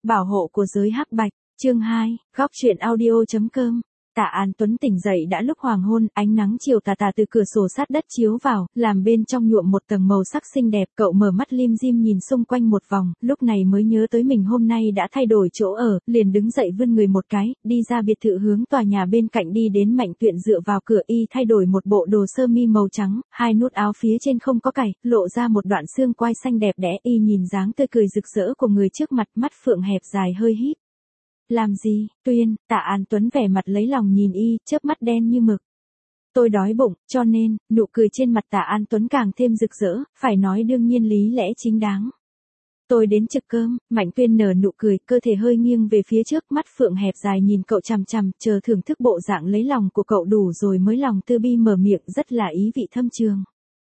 Bảo hộ của giới hắc bạch, chương 2, góc truyện audio.com. Tạ An Tuấn tỉnh dậy đã lúc hoàng hôn, ánh nắng chiều tà tà từ cửa sổ sát đất chiếu vào, làm bên trong nhuộm một tầng màu sắc xinh đẹp. Cậu mở mắt lim dim nhìn xung quanh một vòng, lúc này mới nhớ tới mình hôm nay đã thay đổi chỗ ở, liền đứng dậy vươn người một cái, đi ra biệt thự hướng tòa nhà bên cạnh đi đến. Mạnh Tuyện dựa vào cửa y thay đổi một bộ đồ sơ mi màu trắng, hai nút áo phía trên không có cài, lộ ra một đoạn xương quai xanh đẹp đẽ. Y nhìn dáng tươi cười rực rỡ của người trước mặt, mắt phượng hẹp dài hơi híp. Làm gì, Tuyên? Tạ An Tuấn vẻ mặt lấy lòng nhìn y, chớp mắt đen như mực. Tôi đói bụng, cho nên, nụ cười trên mặt Tạ An Tuấn càng thêm rực rỡ, phải nói đương nhiên lý lẽ chính đáng. Tôi đến trực cơm. Mạnh Tuyên nở nụ cười, cơ thể hơi nghiêng về phía trước, mắt phượng hẹp dài nhìn cậu chằm chằm, chờ thưởng thức bộ dạng lấy lòng của cậu đủ rồi mới lòng tư bi mở miệng, rất là ý vị thâm trường.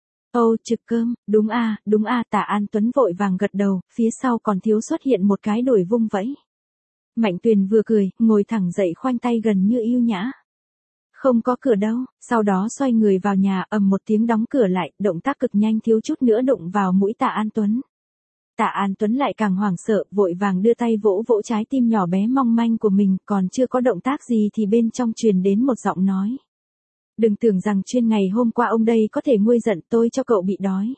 Ồ, trực cơm, đúng a, Tạ An Tuấn vội vàng gật đầu, phía sau còn thiếu xuất hiện một cái đuổi vung vẫy. Mạnh Tuyền vừa cười, ngồi thẳng dậy khoanh tay gần như yêu nhã. Không có cửa đâu, sau đó xoay người vào nhà, ầm một tiếng đóng cửa lại, động tác cực nhanh thiếu chút nữa đụng vào mũi Tạ An Tuấn. Tạ An Tuấn lại càng hoảng sợ, vội vàng đưa tay vỗ vỗ trái tim nhỏ bé mong manh của mình, còn chưa có động tác gì thì bên trong truyền đến một giọng nói. Đừng tưởng rằng chuyên ngày hôm qua ông đây có thể nguôi giận, tôi cho cậu bị đói.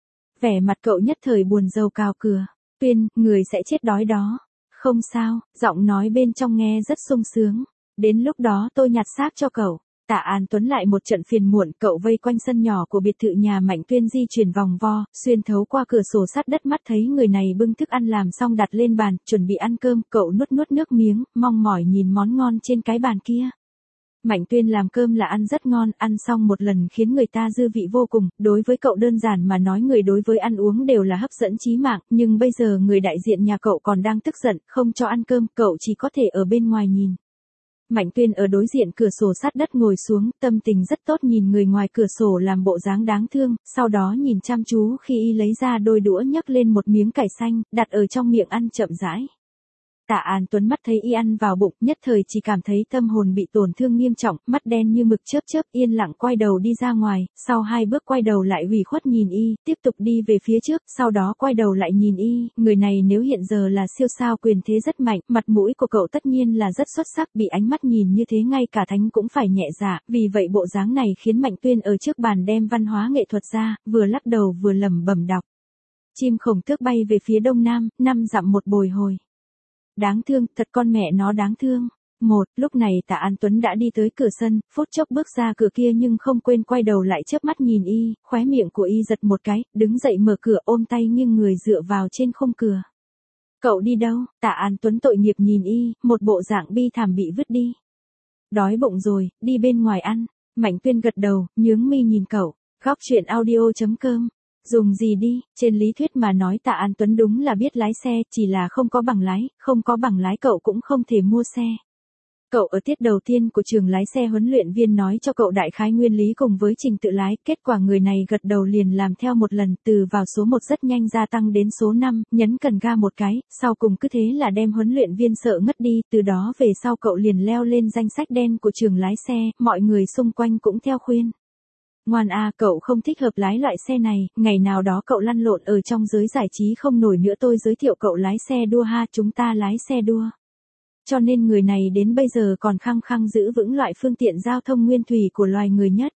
Vẻ mặt cậu nhất thời buồn rầu cào cửa. Tuyên, người sẽ chết đói đó. Không sao, giọng nói bên trong nghe rất sung sướng. Đến lúc đó tôi nhặt xác cho cậu. Tạ An Tuấn lại một trận phiền muộn, cậu vây quanh sân nhỏ của biệt thự nhà Mạnh Tuyên di chuyển vòng vo, xuyên thấu qua cửa sổ sát đất, mắt thấy người này bưng thức ăn làm xong đặt lên bàn, chuẩn bị ăn cơm, cậu nuốt nuốt nước miếng, mong mỏi nhìn món ngon trên cái bàn kia. Mạnh Tuyên làm cơm là ăn rất ngon, ăn xong một lần khiến người ta dư vị vô cùng, đối với cậu đơn giản mà nói người đối với ăn uống đều là hấp dẫn chí mạng, nhưng bây giờ người đại diện nhà cậu còn đang tức giận, không cho ăn cơm, cậu chỉ có thể ở bên ngoài nhìn. Mạnh Tuyên ở đối diện cửa sổ sát đất ngồi xuống, tâm tình rất tốt nhìn người ngoài cửa sổ làm bộ dáng đáng thương, sau đó nhìn chăm chú khi y lấy ra đôi đũa nhấc lên một miếng cải xanh, đặt ở trong miệng ăn chậm rãi. Tạ An Tuấn mắt thấy y ăn vào bụng, nhất thời chỉ cảm thấy tâm hồn bị tổn thương nghiêm trọng, mắt đen như mực chớp chớp, yên lặng quay đầu đi ra ngoài, sau 2 bước quay đầu lại ủy khuất nhìn y, tiếp tục đi về phía trước, sau đó quay đầu lại nhìn y, người này nếu hiện giờ là siêu sao quyền thế rất mạnh, mặt mũi của cậu tất nhiên là rất xuất sắc, bị ánh mắt nhìn như thế ngay cả thánh cũng phải nhẹ dạ, vì vậy bộ dáng này khiến Mạnh Tuyên ở trước bàn đem văn hóa nghệ thuật ra, vừa lắc đầu vừa lẩm bẩm đọc. Chim khổng tước bay về phía đông nam, 5 dặm một bồi hồi. Đáng thương, thật con mẹ nó đáng thương. Lúc này Tạ An Tuấn đã đi tới cửa sân, phút chốc bước ra cửa kia nhưng không quên quay đầu lại chớp mắt nhìn y, khóe miệng của y giật một cái, đứng dậy mở cửa ôm tay nghiêng người dựa vào trên khung cửa. Cậu đi đâu? Tạ An Tuấn tội nghiệp nhìn y, một bộ dạng bi thảm bị vứt đi. Đói bụng rồi, đi bên ngoài ăn. Mạnh Tuyên gật đầu, nhướng mi nhìn cậu. Góc truyện audio.com. Dùng gì đi, trên lý thuyết mà nói Tạ An Tuấn đúng là biết lái xe, chỉ là không có bằng lái, không có bằng lái cậu cũng không thể mua xe. Cậu ở tiết đầu tiên của trường lái xe huấn luyện viên nói cho cậu đại khái nguyên lý cùng với trình tự lái, kết quả người này gật đầu liền làm theo một lần, từ vào số 1 rất nhanh gia tăng đến số 5, nhấn cần ga một cái, sau cùng cứ thế là đem huấn luyện viên sợ ngất đi, từ đó về sau cậu liền leo lên danh sách đen của trường lái xe, mọi người xung quanh cũng theo khuyên. Ngoan a, cậu không thích hợp lái loại xe này, ngày nào đó cậu lăn lộn ở trong giới giải trí không nổi nữa tôi giới thiệu cậu lái xe đua ha, chúng ta lái xe đua. Cho nên người này đến bây giờ còn khăng khăng giữ vững loại phương tiện giao thông nguyên thủy của loài người nhất.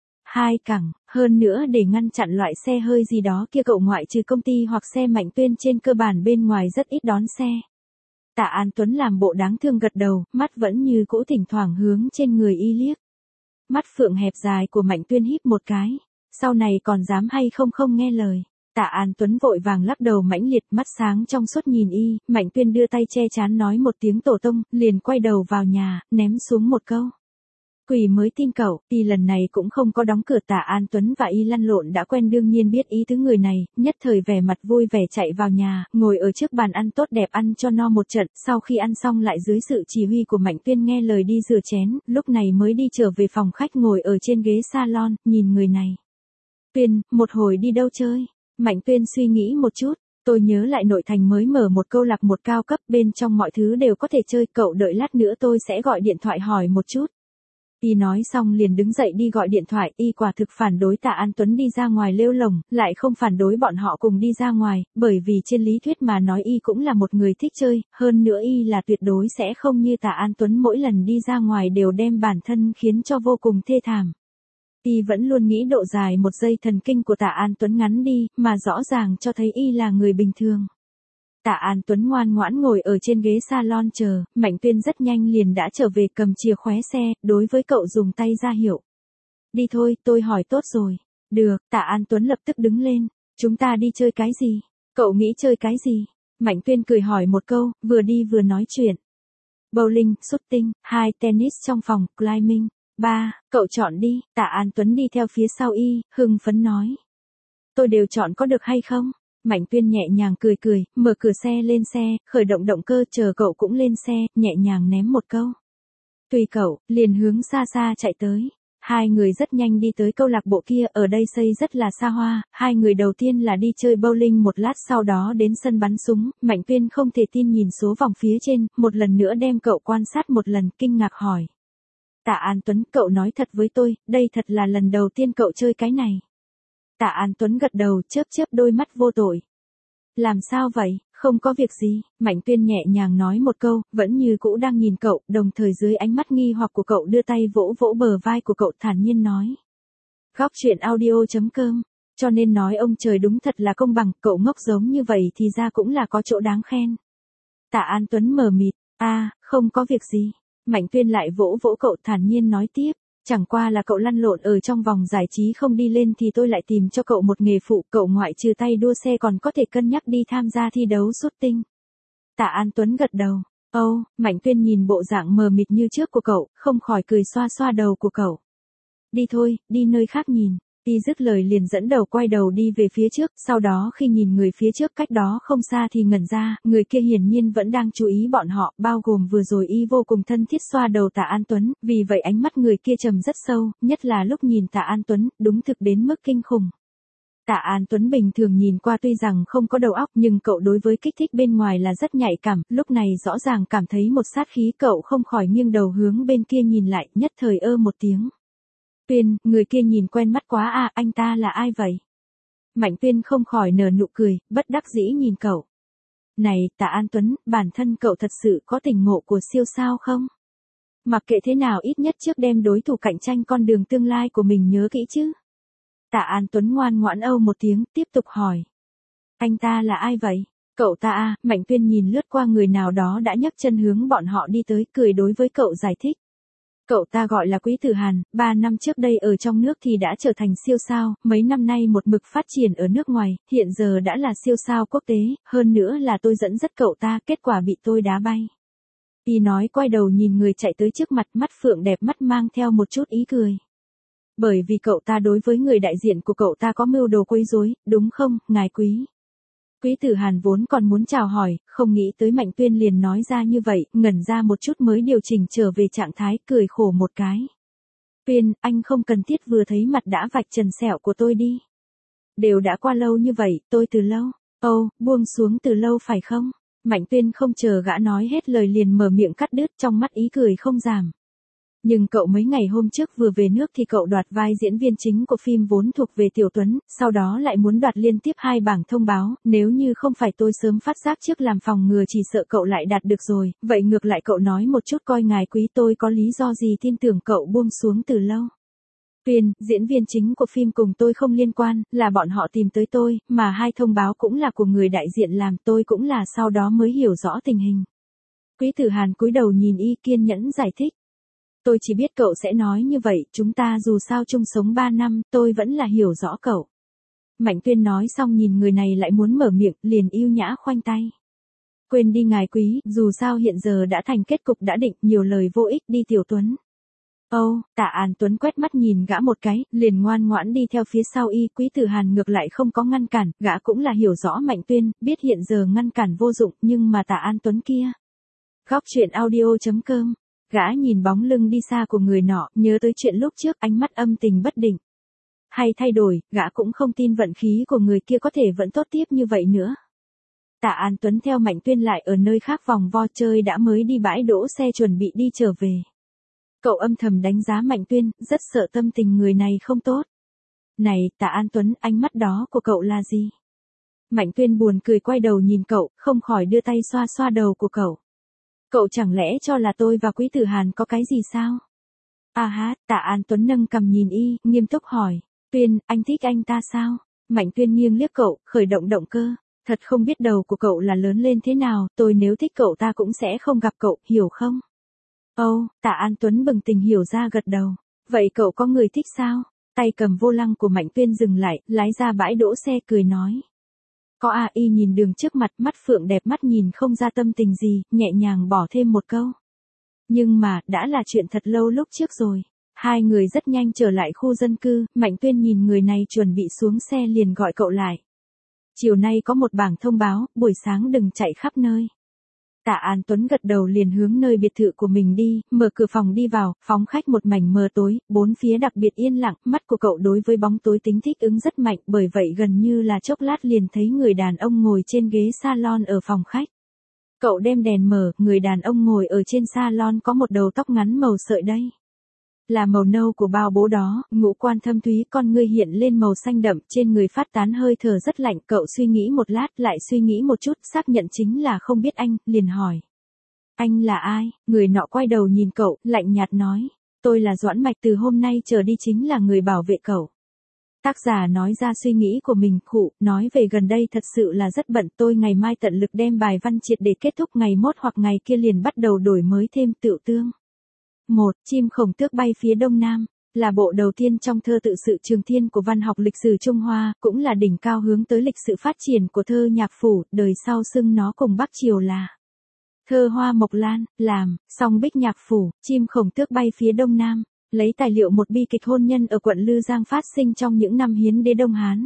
2 cẳng, hơn nữa để ngăn chặn loại xe hơi gì đó kia cậu ngoại trừ công ty hoặc xe Mạnh Tuyên trên cơ bản bên ngoài rất ít đón xe. Tạ An Tuấn làm bộ đáng thương gật đầu, mắt vẫn như cũ thỉnh thoảng hướng trên người y liếc. Mắt phượng hẹp dài của Mạnh Tuyên híp một cái, sau này còn dám hay không nghe lời. Tạ An Tuấn vội vàng lắc đầu mãnh liệt, mắt sáng trong suốt nhìn y, Mạnh Tuyên đưa tay che trán nói một tiếng tổ tông, liền quay đầu vào nhà, ném xuống một câu. Quỷ mới tin cậu, y lần này cũng không có đóng cửa. Tạ An Tuấn và y lăn lộn đã quen đương nhiên biết ý tứ người này, nhất thời vẻ mặt vui vẻ chạy vào nhà, ngồi ở trước bàn ăn tốt đẹp ăn cho no một trận, sau khi ăn xong lại dưới sự chỉ huy của Mạnh Tuyên nghe lời đi rửa chén, lúc này mới đi trở về phòng khách ngồi ở trên ghế salon, nhìn người này. Tuyên, một hồi đi đâu chơi? Mạnh Tuyên suy nghĩ một chút, tôi nhớ lại nội thành mới mở một câu lạc bộ cao cấp, bên trong mọi thứ đều có thể chơi, cậu đợi lát nữa tôi sẽ gọi điện thoại hỏi một chút. Y nói xong liền đứng dậy đi gọi điện thoại, Y quả thực phản đối Tạ An Tuấn đi ra ngoài lêu lổng, lại không phản đối bọn họ cùng đi ra ngoài, bởi vì trên lý thuyết mà nói Y cũng là một người thích chơi, hơn nữa Y là tuyệt đối sẽ không như Tạ An Tuấn mỗi lần đi ra ngoài đều đem bản thân khiến cho vô cùng thê thảm. Y vẫn luôn nghĩ độ dài một dây thần kinh của Tạ An Tuấn ngắn đi, mà rõ ràng cho thấy Y là người bình thường. Tạ An Tuấn ngoan ngoãn ngồi ở trên ghế salon chờ, Mạnh Tuyên rất nhanh liền đã trở về cầm chìa khóe xe, đối với cậu dùng tay ra hiệu. Đi thôi, tôi hỏi tốt rồi. Được, Tạ An Tuấn lập tức đứng lên. Chúng ta đi chơi cái gì? Cậu nghĩ chơi cái gì? Mạnh Tuyên cười hỏi một câu, vừa đi vừa nói chuyện. Bowling, shooting, 2 tennis trong phòng, climbing. 3, cậu chọn đi. Tạ An Tuấn đi theo phía sau Y, hưng phấn nói. Tôi đều chọn có được hay không? Mạnh Tuyên nhẹ nhàng cười cười, mở cửa xe lên xe, khởi động động cơ chờ cậu cũng lên xe, nhẹ nhàng ném một câu. Tùy cậu, liền hướng xa xa chạy tới. Hai người rất nhanh đi tới câu lạc bộ kia, ở đây xây rất là xa hoa, hai người đầu tiên là đi chơi bowling một lát sau đó đến sân bắn súng, Mạnh Tuyên không thể tin nhìn số vòng phía trên, một lần nữa đem cậu quan sát một lần, kinh ngạc hỏi. Tạ An Tuấn, cậu nói thật với tôi, đây thật là lần đầu tiên cậu chơi cái này. Tạ An Tuấn gật đầu, chớp chớp đôi mắt vô tội. Làm sao vậy, không có việc gì, Mạnh Tuyên nhẹ nhàng nói một câu, vẫn như cũ đang nhìn cậu, đồng thời dưới ánh mắt nghi hoặc của cậu đưa tay vỗ vỗ bờ vai của cậu thản nhiên nói. Góc truyện audio.com, cho nên nói ông trời đúng thật là công bằng, cậu ngốc giống như vậy thì ra cũng là có chỗ đáng khen. Tạ An Tuấn mờ mịt, không có việc gì, Mạnh Tuyên lại vỗ vỗ cậu thản nhiên nói tiếp. Chẳng qua là cậu lăn lộn ở trong vòng giải trí không đi lên thì tôi lại tìm cho cậu một nghề phụ, cậu ngoại trừ tay đua xe còn có thể cân nhắc đi tham gia thi đấu shooting. Tạ An Tuấn gật đầu. Mạnh Tuyên nhìn bộ dạng mờ mịt như trước của cậu, không khỏi cười xoa xoa đầu của cậu. Đi thôi, đi nơi khác nhìn. Y dứt lời liền dẫn đầu quay đầu đi về phía trước, sau đó khi nhìn người phía trước cách đó không xa thì ngẩn ra, người kia hiển nhiên vẫn đang chú ý bọn họ, bao gồm vừa rồi Y vô cùng thân thiết xoa đầu Tạ An Tuấn, vì vậy ánh mắt người kia trầm rất sâu, nhất là lúc nhìn Tạ An Tuấn, đúng thực đến mức kinh khủng. Tạ An Tuấn bình thường nhìn qua tuy rằng không có đầu óc nhưng cậu đối với kích thích bên ngoài là rất nhạy cảm, lúc này rõ ràng cảm thấy một sát khí, cậu không khỏi nghiêng đầu hướng bên kia nhìn lại, nhất thời một tiếng. Tuyên, người kia nhìn quen mắt quá anh ta là ai vậy? Mạnh Tuyên không khỏi nở nụ cười, bất đắc dĩ nhìn cậu. Này, Tạ An Tuấn, bản thân cậu thật sự có tỉnh ngộ của siêu sao không? Mặc kệ thế nào ít nhất trước đem đối thủ cạnh tranh con đường tương lai của mình nhớ kỹ chứ. Tạ An Tuấn ngoan ngoãn một tiếng, tiếp tục hỏi. Anh ta là ai vậy? Cậu ta Mạnh Tuyên nhìn lướt qua người nào đó đã nhấc chân hướng bọn họ đi tới, cười đối với cậu giải thích. Cậu ta gọi là Quý Tử Hàn, 3 năm trước đây ở trong nước thì đã trở thành siêu sao, mấy năm nay một mực phát triển ở nước ngoài, hiện giờ đã là siêu sao quốc tế, hơn nữa là tôi dẫn dắt cậu ta, kết quả bị tôi đá bay. Y nói quay đầu nhìn người chạy tới trước mặt, mắt phượng đẹp mắt mang theo một chút ý cười. Bởi vì cậu ta đối với người đại diện của cậu ta có mưu đồ quấy rối, đúng không, ngài Quý? Quý Tử Hàn vốn còn muốn chào hỏi, không nghĩ tới Mạnh Tuyên liền nói ra như vậy, ngẩn ra một chút mới điều chỉnh trở về trạng thái, cười khổ một cái. Tuyên, anh không cần thiết vừa thấy mặt đã vạch trần sẹo của tôi đi. Đều đã qua lâu như vậy, tôi từ lâu. Buông xuống từ lâu phải không? Mạnh Tuyên không chờ gã nói hết lời liền mở miệng cắt đứt, trong mắt ý cười không giảm. Nhưng cậu mấy ngày hôm trước vừa về nước thì cậu đoạt vai diễn viên chính của phim vốn thuộc về Tiểu Tuấn, sau đó lại muốn đoạt liên tiếp 2 bảng thông báo, nếu như không phải tôi sớm phát giác trước làm phòng ngừa chỉ sợ cậu lại đạt được rồi, vậy ngược lại cậu nói một chút coi ngài Quý tôi có lý do gì tin tưởng cậu buông xuống từ lâu. Tuyên, diễn viên chính của phim cùng tôi không liên quan, là bọn họ tìm tới tôi, mà 2 thông báo cũng là của người đại diện làm, tôi cũng là sau đó mới hiểu rõ tình hình. Quý Tử Hàn cúi đầu nhìn Y kiên nhẫn giải thích. Tôi chỉ biết cậu sẽ nói như vậy, chúng ta dù sao chung sống 3 năm, tôi vẫn là hiểu rõ cậu. Mạnh Tuyên nói xong nhìn người này lại muốn mở miệng, liền yêu nhã khoanh tay. Quên đi ngài Quý, dù sao hiện giờ đã thành kết cục đã định, nhiều lời vô ích, đi Tiểu Tuấn. Tạ An Tuấn quét mắt nhìn gã một cái, liền ngoan ngoãn đi theo phía sau Y. Quý Tử Hàn ngược lại không có ngăn cản, gã cũng là hiểu rõ Mạnh Tuyên, biết hiện giờ ngăn cản vô dụng, nhưng mà Tạ An Tuấn kia. Góc truyện audio.com. Gã nhìn bóng lưng đi xa của người nọ, nhớ tới chuyện lúc trước, ánh mắt âm tình bất định. Hay thay đổi, gã cũng không tin vận khí của người kia có thể vẫn tốt tiếp như vậy nữa. Tạ An Tuấn theo Mạnh Tuyên lại ở nơi khác vòng vo chơi đã mới đi bãi đỗ xe chuẩn bị đi trở về. Cậu âm thầm đánh giá Mạnh Tuyên, rất sợ tâm tình người này không tốt. Này, Tạ An Tuấn, ánh mắt đó của cậu là gì? Mạnh Tuyên buồn cười quay đầu nhìn cậu, không khỏi đưa tay xoa xoa đầu của cậu. Cậu chẳng lẽ cho là tôi và Quý Tử Hàn có cái gì sao? À ha, Tạ An Tuấn nâng cằm nhìn y, nghiêm túc hỏi. Tuyên, anh thích anh ta sao? Mạnh Tuyên nghiêng liếc cậu, khởi động động cơ. Thật không biết đầu của cậu là lớn lên thế nào, tôi nếu thích cậu ta cũng sẽ không gặp cậu, hiểu không? Ồ, Tạ An Tuấn bừng tỉnh hiểu ra gật đầu. Vậy cậu có người thích sao? Tay cầm vô lăng của Mạnh Tuyên dừng lại, lái ra bãi đỗ xe cười nói. Có à, y nhìn đường trước mặt, mắt phượng đẹp mắt nhìn không ra tâm tình gì, nhẹ nhàng bỏ thêm một câu. Nhưng mà, đã là chuyện thật lâu lúc trước rồi. Hai người rất nhanh trở lại khu dân cư, Mạnh Tuyên nhìn người này chuẩn bị xuống xe liền gọi cậu lại. Chiều nay có một bảng thông báo, buổi sáng đừng chạy khắp nơi. Tạ An Tuấn gật đầu liền hướng nơi biệt thự của mình đi, mở cửa phòng đi vào, phóng khách một mảnh mờ tối, bốn phía đặc biệt yên lặng, mắt của cậu đối với bóng tối tính thích ứng rất mạnh, bởi vậy gần như là chốc lát liền thấy người đàn ông ngồi trên ghế salon ở phòng khách. Cậu đem đèn mở, người đàn ông ngồi ở trên salon có một đầu tóc ngắn màu sợi đây. Là màu nâu của bao bố đó, ngũ quan thâm thúy, con ngươi hiện lên màu xanh đậm, trên người phát tán hơi thở rất lạnh, cậu suy nghĩ một lát, lại suy nghĩ một chút, xác nhận chính là không biết anh, liền hỏi. Anh là ai? Người nọ quay đầu nhìn cậu, lạnh nhạt nói. Tôi là Doãn Mạch, từ hôm nay trở đi chính là người bảo vệ cậu. Tác giả nói ra suy nghĩ của mình, nói về gần đây thật sự là rất bận, tôi ngày mai tận lực đem bài văn triệt để kết thúc, ngày mốt hoặc ngày kia liền bắt đầu đổi mới thêm tựu tương. 1. Chim khổng tước bay phía đông nam, là bộ đầu tiên trong thơ tự sự trường thiên của văn học lịch sử Trung Hoa, cũng là đỉnh cao hướng tới lịch sự phát triển của thơ nhạc phủ, đời sau xưng nó cùng Bắc Triều là thơ Hoa Mộc Lan, làm, song bích nhạc phủ, chim khổng tước bay phía đông nam, lấy tài liệu một bi kịch hôn nhân ở quận Lư Giang phát sinh trong những năm hiến đế Đông Hán.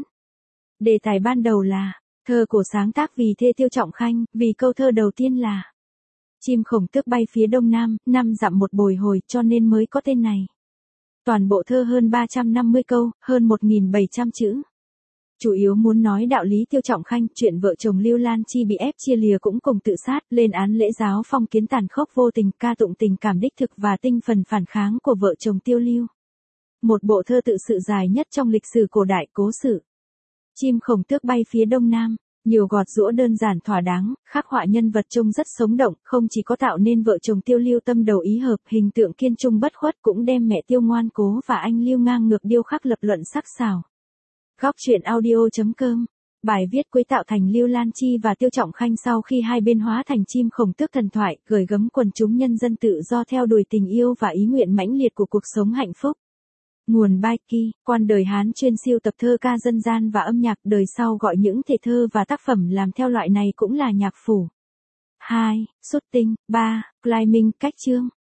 Đề tài ban đầu là, thơ cổ sáng tác vì thê Tiêu Trọng Khanh, vì câu thơ đầu tiên là chim khổng tước bay phía đông nam, 5 dặm một bồi hồi, cho nên mới có tên này. Toàn bộ thơ hơn 350 câu, hơn 1.700 chữ. Chủ yếu muốn nói đạo lý Tiêu Trọng Khanh, chuyện vợ chồng Lưu Lan Chi bị ép chia lìa cũng cùng tự sát, lên án lễ giáo phong kiến tàn khốc vô tình, ca tụng tình cảm đích thực và tinh phần phản kháng của vợ chồng Tiêu Lưu. Một bộ thơ tự sự dài nhất trong lịch sử cổ đại cố sự. Chim khổng tước bay phía đông nam. Nhiều gọt giũa đơn giản thỏa đáng, khắc họa nhân vật trông rất sống động, không chỉ có tạo nên vợ chồng Tiêu Lưu tâm đầu ý hợp, hình tượng kiên trung bất khuất, cũng đem mẹ Tiêu ngoan cố và anh Lưu ngang ngược điêu khắc lập luận sắc sảo. Góc truyện audio.com. Bài viết cuối tạo thành Lưu Lan Chi và Tiêu Trọng Khanh sau khi hai bên hóa thành chim khổng tước thần thoại, gửi gắm quần chúng nhân dân tự do theo đuổi tình yêu và ý nguyện mãnh liệt của cuộc sống hạnh phúc. Nguồn Baiki, quan đời Hán chuyên siêu tập thơ ca dân gian và âm nhạc, đời sau gọi những thể thơ và tác phẩm làm theo loại này cũng là nhạc phủ. 2. Xuất tinh. 3. Climbing, cách chương.